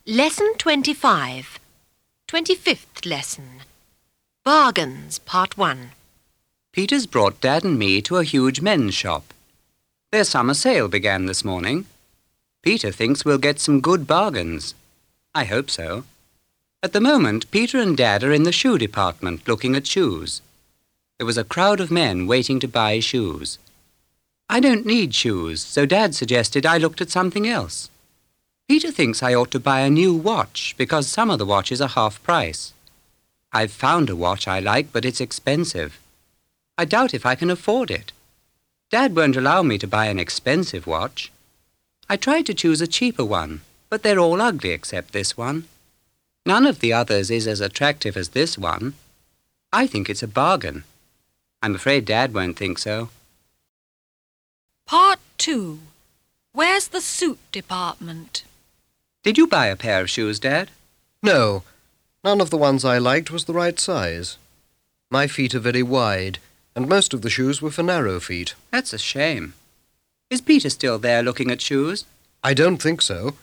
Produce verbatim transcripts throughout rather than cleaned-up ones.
Lesson twenty-five. twenty-fifth lesson. Bargains, Part one. Peter's brought Dad and me to a huge men's shop. Their summer sale began this morning. Peter thinks we'll get some good bargains. I hope so. At the moment, Peter and Dad are in the shoe department looking at shoes. There was a crowd of men waiting to buy shoes. I don't need shoes, so Dad suggested I looked at something else. Peter thinks I ought to buy a new watch because some of the watches are half price. I've found a watch I like, but it's expensive. I doubt if I can afford it. Dad won't allow me to buy an expensive watch. I tried to choose a cheaper one, but they're all ugly except this one. None of the others is as attractive as this one. I think it's a bargain. I'm afraid Dad won't think so. Part two. Where's the suit department? Did you buy a pair of shoes, Dad? No, none of the ones I liked was the right size. My feet are very wide, and most of the shoes were for narrow feet. That's a shame. Is Peter still there looking at shoes? I don't think so.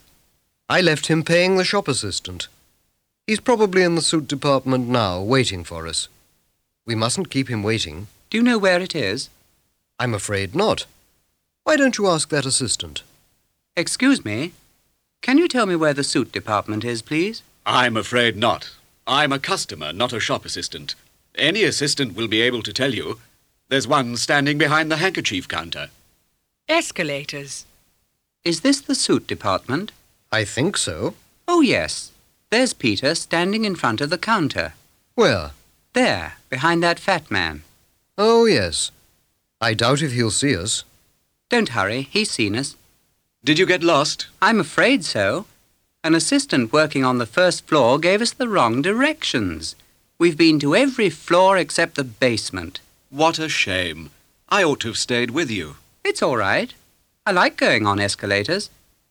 I left him paying the shop assistant. He's probably in the suit department now, waiting for us. We mustn't keep him waiting. Do you know where it is? I'm afraid not. Why don't you ask that assistant? Excuse me. Can you tell me where the suit department is, please? I'm afraid not. I'm a customer, not a shop assistant. Any assistant will be able to tell you. There's one standing behind the handkerchief counter. Escalators. Is this the suit department? I think so. Oh, yes. There's Peter standing in front of the counter. Where? There, behind that fat man. Oh, yes. I doubt if he'll see us. Don't hurry, he's seen us. Did you get lost? I'm afraid so. An assistant working on the first floor gave us the wrong directions. We've been to every floor except the basement. What a shame. I ought to have stayed with you. It's all right. I like going on escalators.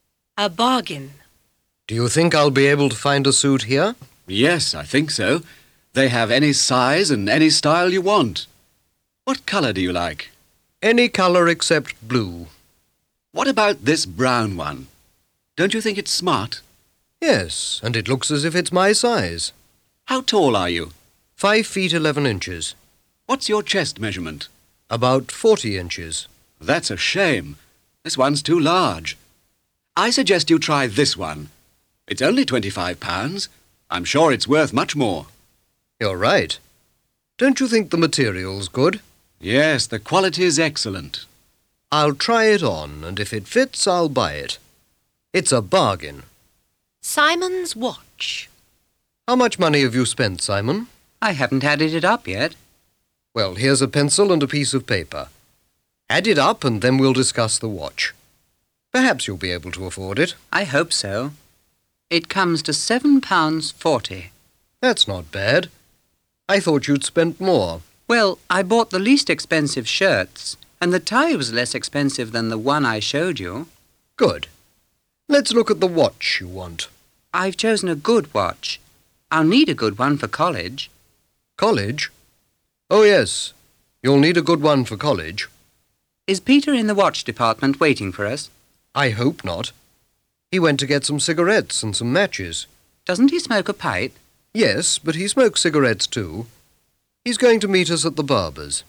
A bargain. Do you think I'll be able to find a suit here? Yes, I think so. They have any size and any style you want. What colour do you like? Any colour except blue. What about this brown one? Don't you think it's smart? Yes, and it looks as if it's my size. How tall are you? Five feet eleven inches. What's your chest measurement? About forty inches. That's a shame. This one's too large. I suggest you try this one. It's only twenty-five pounds. I'm sure it's worth much more. You're right. Don't you think the material's good? Yes, the quality is excellent. I'll try it on, and if it fits, I'll buy it. It's a bargain. Simon's watch. How much money have you spent, Simon? I haven't added it up yet. Well, here's a pencil and a piece of paper. Add it up and then we'll discuss the watch. Perhaps you'll be able to afford it. I hope so. It comes to seven pounds forty. That's not bad. I thought you'd spent more. Well, I bought the least expensive shirts, and the tie was less expensive than the one I showed you. Good. Let's look at the watch you want. I've chosen a good watch. I'll need a good one for college. College? Oh, yes. You'll need a good one for college. Is Peter in the watch department waiting for us? I hope not. He went to get some cigarettes and some matches. Doesn't he smoke a pipe? Yes, but he smokes cigarettes too. He's going to meet us at the barber's.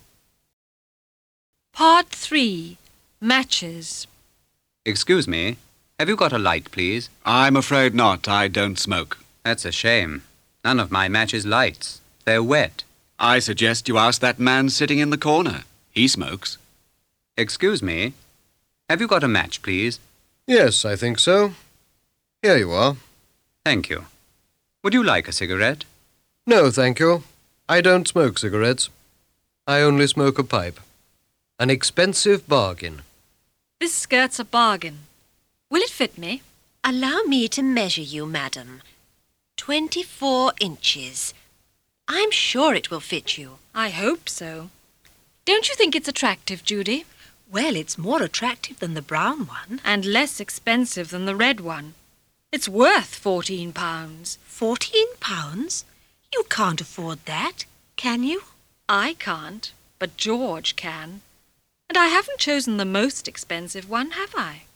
Part three. Matches. Excuse me. Have you got a light, please? I'm afraid not. I don't smoke. That's a shame. None of my matches lights. They're wet. I suggest you ask that man sitting in the corner. He smokes. Excuse me. Have you got a match, please? Yes, I think so. Here you are. Thank you. Would you like a cigarette? No, thank you. I don't smoke cigarettes. I only smoke a pipe. An expensive bargain. This skirt's a bargain. Will it fit me? Allow me to measure you, madam. Twenty-four inches. I'm sure it will fit you. I hope so. Don't you think it's attractive, Judy? Well, it's more attractive than the brown one. And less expensive than the red one. It's worth fourteen pounds. Fourteen pounds? You can't afford that, can you? I can't, but George can. And I haven't chosen the most expensive one, have I?